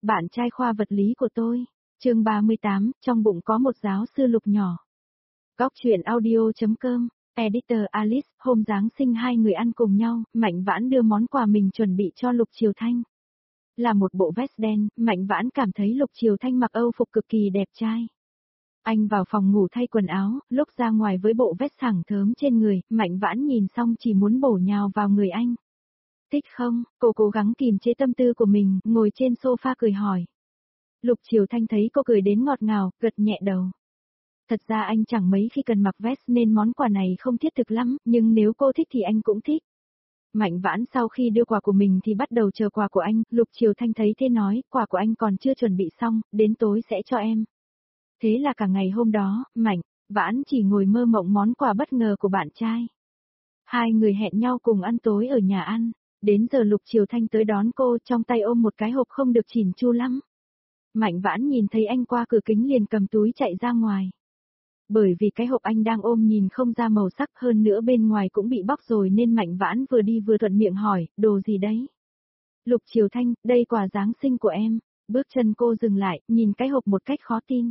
bạn trai khoa vật lý của tôi. Chương 38, trong bụng có một giáo sư Lục nhỏ. Góc truyện audio.com, Editor Alice, hôm Giáng sinh hai người ăn cùng nhau, Mạnh Vãn đưa món quà mình chuẩn bị cho Lục Triều Thanh. Là một bộ vest đen, Mạnh Vãn cảm thấy Lục Triều Thanh mặc Âu phục cực kỳ đẹp trai. Anh vào phòng ngủ thay quần áo, lúc ra ngoài với bộ vest thẳng thớm trên người, Mạnh Vãn nhìn xong chỉ muốn bổ nhào vào người anh. Thích không? Cô cố gắng kìm chế tâm tư của mình, ngồi trên sofa cười hỏi. Lục Triều Thanh thấy cô cười đến ngọt ngào, gật nhẹ đầu. Thật ra anh chẳng mấy khi cần mặc vest nên món quà này không thiết thực lắm, nhưng nếu cô thích thì anh cũng thích. Mạnh Vãn sau khi đưa quà của mình thì bắt đầu chờ quà của anh, Lục Triều Thanh thấy thế nói, quà của anh còn chưa chuẩn bị xong, đến tối sẽ cho em. Thế là cả ngày hôm đó, Mạnh Vãn chỉ ngồi mơ mộng món quà bất ngờ của bạn trai. Hai người hẹn nhau cùng ăn tối ở nhà ăn, đến giờ Lục Triều Thanh tới đón cô, trong tay ôm một cái hộp không được chỉn chu lắm. Mạnh Vãn nhìn thấy anh qua cửa kính liền cầm túi chạy ra ngoài. Bởi vì cái hộp anh đang ôm nhìn không ra màu sắc, hơn nữa bên ngoài cũng bị bóc rồi nên Mạnh Vãn vừa đi vừa thuận miệng hỏi, đồ gì đấy? Lục Triều Thanh, đây quà Giáng sinh của em. Bước chân cô dừng lại, nhìn cái hộp một cách khó tin.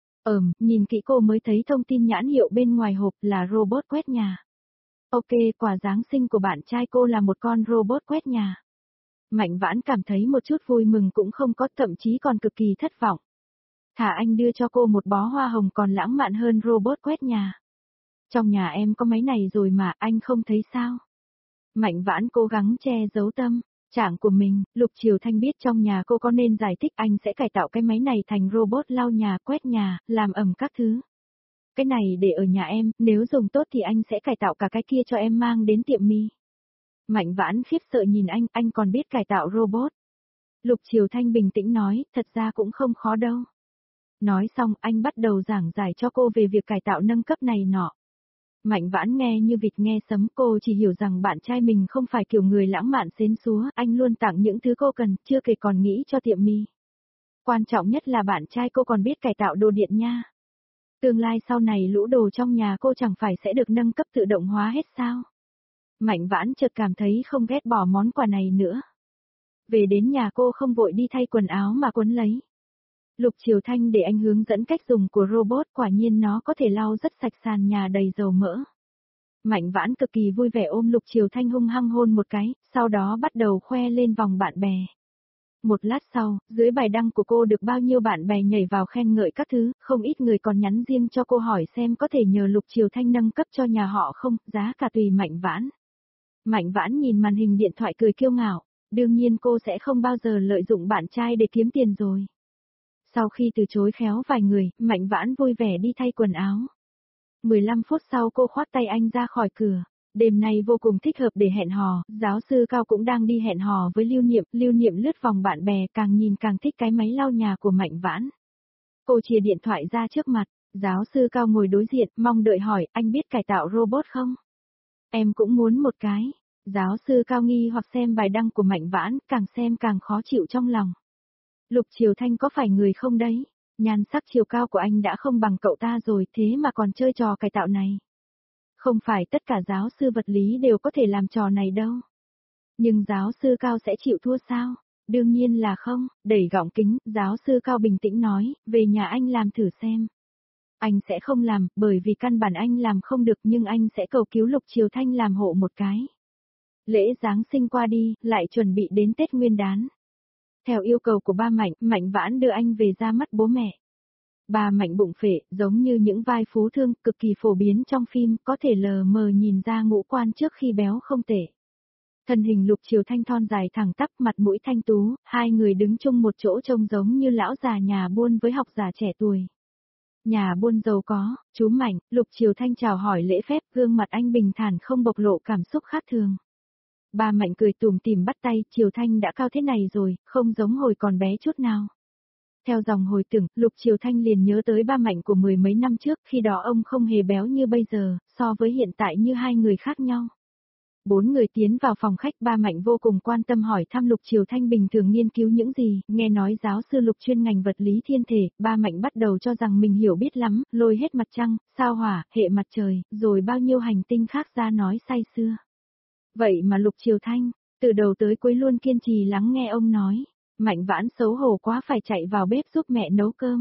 Nhìn kỹ cô mới thấy thông tin nhãn hiệu bên ngoài hộp là robot quét nhà. Ok, quà Giáng sinh của bạn trai cô là một con robot quét nhà. Mạnh Vãn cảm thấy một chút vui mừng cũng không có, thậm chí còn cực kỳ thất vọng. Thả anh đưa cho cô một bó hoa hồng còn lãng mạn hơn robot quét nhà. Trong nhà em có máy này rồi mà, anh không thấy sao? Mạnh Vãn cố gắng che giấu tâm trạng của mình, Lục Triều Thanh biết trong nhà cô có nên giải thích anh sẽ cải tạo cái máy này thành robot lau nhà, quét nhà, làm ẩm các thứ. Cái này để ở nhà em, nếu dùng tốt thì anh sẽ cải tạo cả cái kia cho em mang đến tiệm mi. Mạnh Vãn khiếp sợ nhìn anh còn biết cải tạo robot. Lục Triều Thanh bình tĩnh nói, thật ra cũng không khó đâu. Nói xong anh bắt đầu giảng giải cho cô về việc cải tạo nâng cấp này nọ. Mạnh Vãn nghe như vịt nghe sấm, cô chỉ hiểu rằng bạn trai mình không phải kiểu người lãng mạn xến xúa, anh luôn tặng những thứ cô cần, chưa kể còn nghĩ cho tiệm mi. Quan trọng nhất là bạn trai cô còn biết cải tạo đồ điện nha. Tương lai sau này lũ đồ trong nhà cô chẳng phải sẽ được nâng cấp tự động hóa hết sao? Mạnh Vãn chợt cảm thấy không ghét bỏ món quà này nữa. Về đến nhà cô không vội đi thay quần áo mà quấn lấy. Lục Triều Thanh để anh hướng dẫn cách dùng của robot, quả nhiên nó có thể lau rất sạch sàn nhà đầy dầu mỡ. Mạnh Vãn cực kỳ vui vẻ ôm Lục Triều Thanh hung hăng hôn một cái, sau đó bắt đầu khoe lên vòng bạn bè. Một lát sau, dưới bài đăng của cô được bao nhiêu bạn bè nhảy vào khen ngợi các thứ, không ít người còn nhắn riêng cho cô hỏi xem có thể nhờ Lục Triều Thanh nâng cấp cho nhà họ không, giá cả tùy Mạnh Vãn. Mạnh Vãn nhìn màn hình điện thoại cười kiêu ngạo, đương nhiên cô sẽ không bao giờ lợi dụng bạn trai để kiếm tiền rồi. Sau khi từ chối khéo vài người, Mạnh Vãn vui vẻ đi thay quần áo. 15 phút sau cô khoác tay anh ra khỏi cửa. Đêm nay vô cùng thích hợp để hẹn hò, giáo sư Cao cũng đang đi hẹn hò với Lưu Niệm lướt vòng bạn bè càng nhìn càng thích cái máy lau nhà của Mạnh Vãn. Cô chìa điện thoại ra trước mặt, giáo sư Cao ngồi đối diện, mong đợi hỏi, anh biết cải tạo robot không? Em cũng muốn một cái. Giáo sư Cao nghi hoặc xem bài đăng của Mạnh Vãn, càng xem càng khó chịu trong lòng. Lục Triều Thanh có phải người không đấy? Nhan sắc chiều cao của anh đã không bằng cậu ta rồi, thế mà còn chơi trò cải tạo này. Không phải tất cả giáo sư vật lý đều có thể làm trò này đâu. Nhưng giáo sư Cao sẽ chịu thua sao? Đương nhiên là không, đẩy gọng kính, giáo sư Cao bình tĩnh nói, về nhà anh làm thử xem. Anh sẽ không làm, bởi vì căn bản anh làm không được, nhưng anh sẽ cầu cứu Lục Triều Thanh làm hộ một cái. Lễ Giáng sinh qua đi, lại chuẩn bị đến Tết Nguyên Đán. Theo yêu cầu của ba Mạnh, Mạnh Vãn đưa anh về ra mắt bố mẹ. Ba Mạnh bụng phệ, giống như những vai phú thương, cực kỳ phổ biến trong phim, có thể lờ mờ nhìn ra ngũ quan trước khi béo không tệ. Thân hình Lục Triều Thanh thon dài thẳng tắp, mặt mũi thanh tú, hai người đứng chung một chỗ trông giống như lão già nhà buôn với học giả trẻ tuổi. Nhà buôn giàu có, chú Mạnh, Lục Triều Thanh chào hỏi lễ phép, gương mặt anh bình thản không bộc lộ cảm xúc khác thường. Ba Mạnh cười tủm tỉm bắt tay, Triều Thanh đã cao thế này rồi, không giống hồi còn bé chút nào. Theo dòng hồi tưởng, Lục Triều Thanh liền nhớ tới ba Mạnh của mười mấy năm trước, khi đó ông không hề béo như bây giờ, so với hiện tại như hai người khác nhau. Bốn người tiến vào phòng khách, ba Mạnh vô cùng quan tâm hỏi thăm Lục Triều Thanh bình thường nghiên cứu những gì, nghe nói giáo sư Lục chuyên ngành vật lý thiên thể, ba Mạnh bắt đầu cho rằng mình hiểu biết lắm, lôi hết mặt trăng, sao hỏa, hệ mặt trời, rồi bao nhiêu hành tinh khác ra nói say sưa. Vậy mà Lục Triều Thanh, từ đầu tới cuối luôn kiên trì lắng nghe ông nói. Mạnh Vãn xấu hổ quá phải chạy vào bếp giúp mẹ nấu cơm.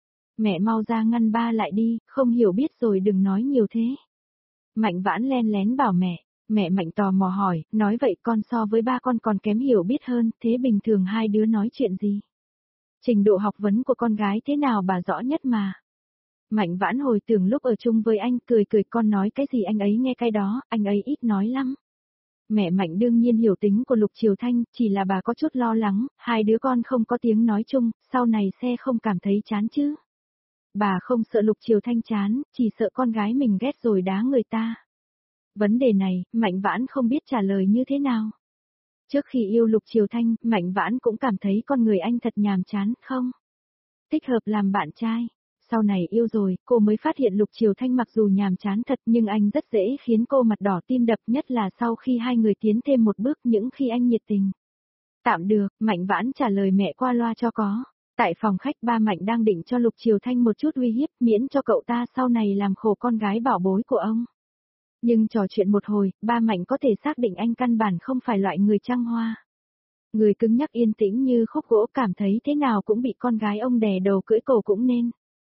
Mẹ mau ra ngăn ba lại đi, không hiểu biết rồi đừng nói nhiều thế. Mạnh Vãn len lén bảo mẹ Mạnh tò mò hỏi, nói vậy con so với ba con còn kém hiểu biết hơn, thế bình thường hai đứa nói chuyện gì? Trình độ học vấn của con gái thế nào bà rõ nhất mà. Mạnh Vãn hồi tưởng lúc ở chung với anh, cười cười con nói cái gì anh ấy nghe cái đó, anh ấy ít nói lắm. Mẹ Mạnh đương nhiên hiểu tính của Lục Triều Thanh, chỉ là bà có chút lo lắng, hai đứa con không có tiếng nói chung, sau này sẽ không cảm thấy chán chứ. Bà không sợ Lục Triều Thanh chán, chỉ sợ con gái mình ghét rồi đá người ta. Vấn đề này, Mạnh Vãn không biết trả lời như thế nào. Trước khi yêu Lục Triều Thanh, Mạnh Vãn cũng cảm thấy con người anh thật nhàm chán, không? Thích hợp làm bạn trai. Sau này yêu rồi, cô mới phát hiện Lục Triều Thanh mặc dù nhàm chán thật nhưng anh rất dễ khiến cô mặt đỏ tim đập, nhất là sau khi hai người tiến thêm một bước những khi anh nhiệt tình. Tạm được, Mạnh Vãn trả lời mẹ qua loa cho có. Tại phòng khách ba Mạnh đang định cho Lục Triều Thanh một chút uy hiếp miễn cho cậu ta sau này làm khổ con gái bảo bối của ông. Nhưng trò chuyện một hồi, ba Mạnh có thể xác định anh căn bản không phải loại người trăng hoa. Người cứng nhắc yên tĩnh như khúc gỗ cảm thấy thế nào cũng bị con gái ông đè đầu cưỡi cổ cũng nên.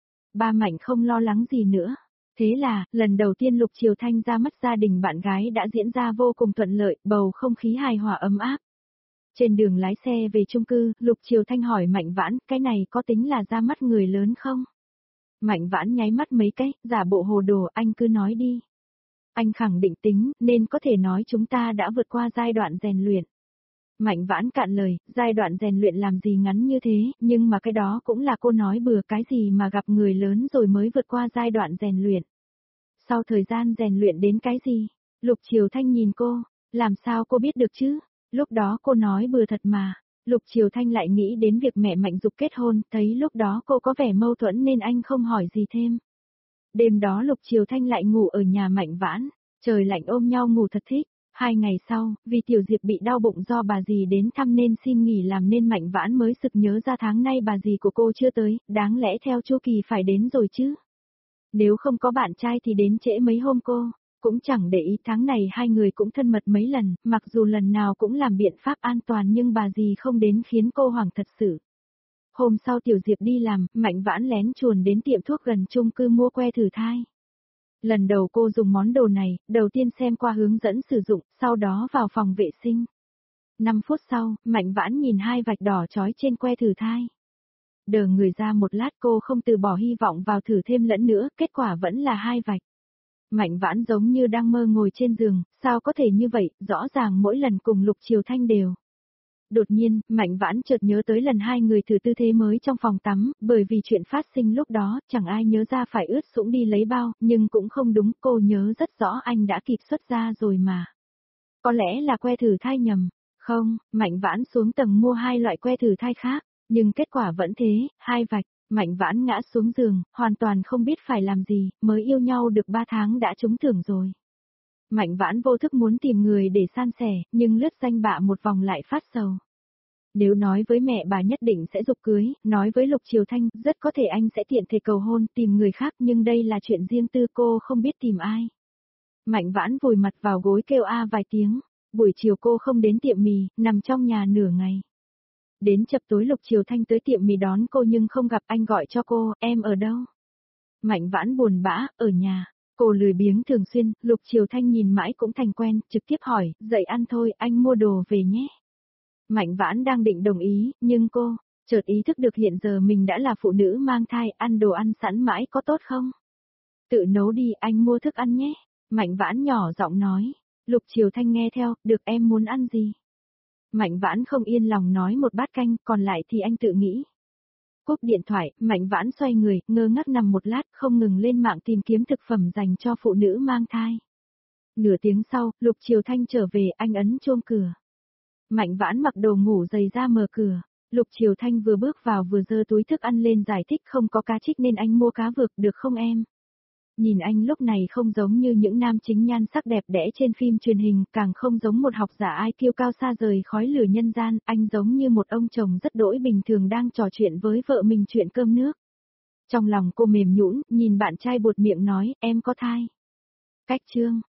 Ba Mạnh không lo lắng gì nữa. Thế là, lần đầu tiên Lục Triều Thanh ra mắt gia đình bạn gái đã diễn ra vô cùng thuận lợi, bầu không khí hài hòa ấm áp. Trên đường lái xe về chung cư, Lục Triều Thanh hỏi Mạnh Vãn, cái này có tính là ra mắt người lớn không? Mạnh Vãn nháy mắt mấy cái, giả bộ hồ đồ, anh cứ nói đi. Anh khẳng định tính, nên có thể nói chúng ta đã vượt qua giai đoạn rèn luyện. Mạnh Vãn cạn lời, giai đoạn rèn luyện làm gì ngắn như thế, nhưng mà cái đó cũng là cô nói bừa cái gì mà gặp người lớn rồi mới vượt qua giai đoạn rèn luyện. Sau thời gian rèn luyện đến cái gì? Lục Triều Thanh nhìn cô, làm sao cô biết được chứ? Lúc đó cô nói bừa thật mà. Lục Triều Thanh lại nghĩ đến việc mẹ Mạnh Dục kết hôn, thấy lúc đó cô có vẻ mâu thuẫn nên anh không hỏi gì thêm. Đêm đó Lục Triều Thanh lại ngủ ở nhà Mạnh Vãn, trời lạnh ôm nhau ngủ thật thích. 2 ngày sau, vì Tiểu Diệp bị đau bụng do bà dì đến thăm nên xin nghỉ làm nên Mạnh Vãn mới sực nhớ ra tháng nay bà dì của cô chưa tới, đáng lẽ theo chu kỳ phải đến rồi chứ. Nếu không có bạn trai thì đến trễ mấy hôm cô, cũng chẳng để ý tháng này hai người cũng thân mật mấy lần, mặc dù lần nào cũng làm biện pháp an toàn nhưng bà dì không đến khiến cô hoảng thật sự. Hôm sau Tiểu Diệp đi làm, Mạnh Vãn lén chuồn đến tiệm thuốc gần chung cư mua que thử thai. Lần đầu cô dùng món đồ này, đầu tiên xem qua hướng dẫn sử dụng, sau đó vào phòng vệ sinh. 5 phút sau, Mạnh Vãn nhìn hai vạch đỏ chói trên que thử thai. Đờ người ra một lát cô không từ bỏ hy vọng vào thử thêm lẫn nữa, kết quả vẫn là hai vạch. Mạnh Vãn giống như đang mơ ngồi trên giường, sao có thể như vậy, rõ ràng mỗi lần cùng Lục Triều Thanh đều. Đột nhiên, Mạnh Vãn chợt nhớ tới lần hai người thử tư thế mới trong phòng tắm, bởi vì chuyện phát sinh lúc đó, chẳng ai nhớ ra phải ướt sũng đi lấy bao, nhưng cũng không đúng, cô nhớ rất rõ anh đã kịp xuất ra rồi mà. Có lẽ là que thử thai nhầm. Không, Mạnh Vãn xuống tầng mua hai loại que thử thai khác, nhưng kết quả vẫn thế, hai vạch. Mạnh Vãn ngã xuống giường, hoàn toàn không biết phải làm gì, mới yêu nhau được 3 tháng đã trúng thưởng rồi. Mạnh Vãn vô thức muốn tìm người để san sẻ, nhưng lướt danh bạ một vòng lại phát sầu. Nếu nói với mẹ bà nhất định sẽ giục cưới, nói với Lục Triều Thanh, rất có thể anh sẽ tiện thể cầu hôn, tìm người khác, nhưng đây là chuyện riêng tư cô không biết tìm ai. Mạnh Vãn vùi mặt vào gối kêu a vài tiếng, buổi chiều cô không đến tiệm mì, nằm trong nhà nửa ngày. Đến chập tối Lục Triều Thanh tới tiệm mì đón cô nhưng không gặp, anh gọi cho cô, em ở đâu? Mạnh Vãn buồn bã, ở nhà. Cô lười biếng thường xuyên, Lục Triều Thanh nhìn mãi cũng thành quen, trực tiếp hỏi, dậy ăn thôi, anh mua đồ về nhé. Mạnh Vãn đang định đồng ý, nhưng cô, chợt ý thức được hiện giờ mình đã là phụ nữ mang thai, ăn đồ ăn sẵn mãi có tốt không? Tự nấu đi, anh mua thức ăn nhé. Mạnh Vãn nhỏ giọng nói. Lục Triều Thanh nghe theo, được em muốn ăn gì? Mạnh Vãn không yên lòng nói một bát canh, còn lại thì anh tự nghĩ. Cúp điện thoại, Mạnh Vãn xoay người, ngơ ngác nằm một lát, không ngừng lên mạng tìm kiếm thực phẩm dành cho phụ nữ mang thai. Nửa tiếng sau, Lục Triều Thanh trở về, anh ấn chuông cửa. Mạnh Vãn mặc đồ ngủ dày ra mở cửa. Lục Triều Thanh vừa bước vào vừa giơ túi thức ăn lên giải thích không có cá trích nên anh mua cá vược được không em? Nhìn anh lúc này không giống như những nam chính nhan sắc đẹp đẽ trên phim truyền hình, càng không giống một học giả ai kiêu cao xa rời khói lửa nhân gian, anh giống như một ông chồng rất đỗi bình thường đang trò chuyện với vợ mình chuyện cơm nước. Trong lòng cô mềm nhũn, nhìn bạn trai buột miệng nói, em có thai. Cách chương